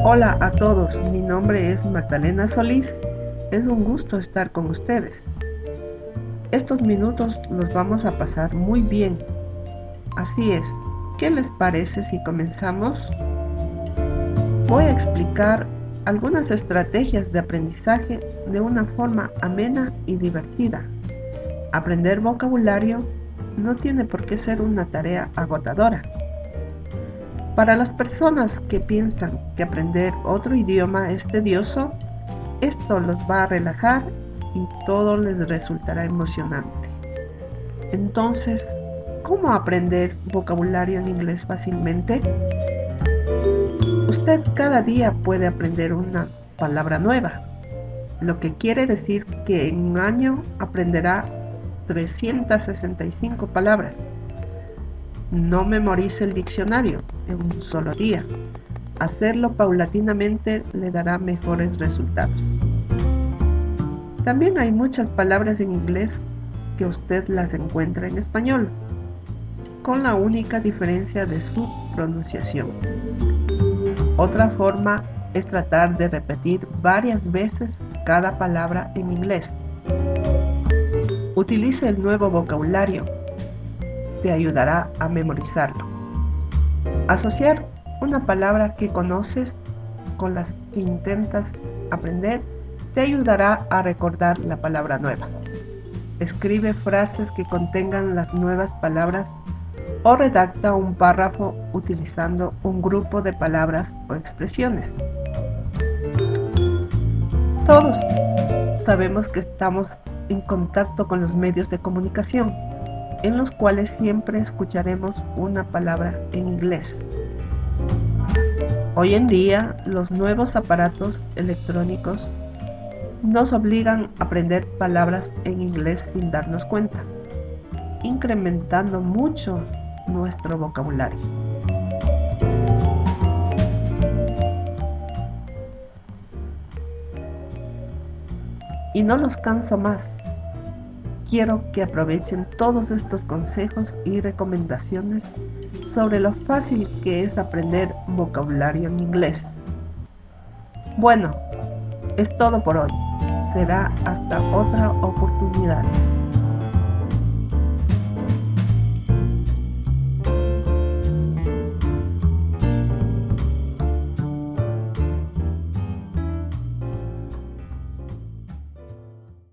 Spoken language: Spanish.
Hola a todos, mi nombre es Magdalena Solís. Es un gusto estar con ustedes. Estos minutos los vamos a pasar muy bien. Así es, ¿qué les parece si comenzamos? Voy a explicar algunas estrategias de aprendizaje de una forma amena y divertida. Aprender vocabulario no tiene por qué ser una tarea agotadora. Para las personas que piensan que aprender otro idioma es tedioso, esto los va a relajar y todo les resultará emocionante. Entonces, ¿cómo aprender vocabulario en inglés fácilmente? Usted cada día puede aprender una palabra nueva, lo que quiere decir que en un año aprenderá 365 palabras. No memorice el diccionario en un solo día. Hacerlo paulatinamente le dará mejores resultados. También hay muchas palabras en inglés que usted las encuentra en español, con la única diferencia de su pronunciación. Otra forma es tratar de repetir varias veces cada palabra en inglés. Utilice el nuevo vocabulario. Te ayudará a memorizarlo. Asociar una palabra que conoces con las que intentas aprender te ayudará a recordar la palabra nueva. Escribe frases que contengan las nuevas palabras o redacta un párrafo utilizando un grupo de palabras o expresiones. Todos sabemos que estamos en contacto con los medios de comunicación, en los cuales siempre escucharemos una palabra en inglés. Hoy en día, los nuevos aparatos electrónicos nos obligan a aprender palabras en inglés sin darnos cuenta, incrementando mucho nuestro vocabulario. Y no los canso más. Quiero que aprovechen todos estos consejos y recomendaciones sobre lo fácil que es aprender vocabulario en inglés. Bueno, es todo por hoy. Será hasta otra oportunidad.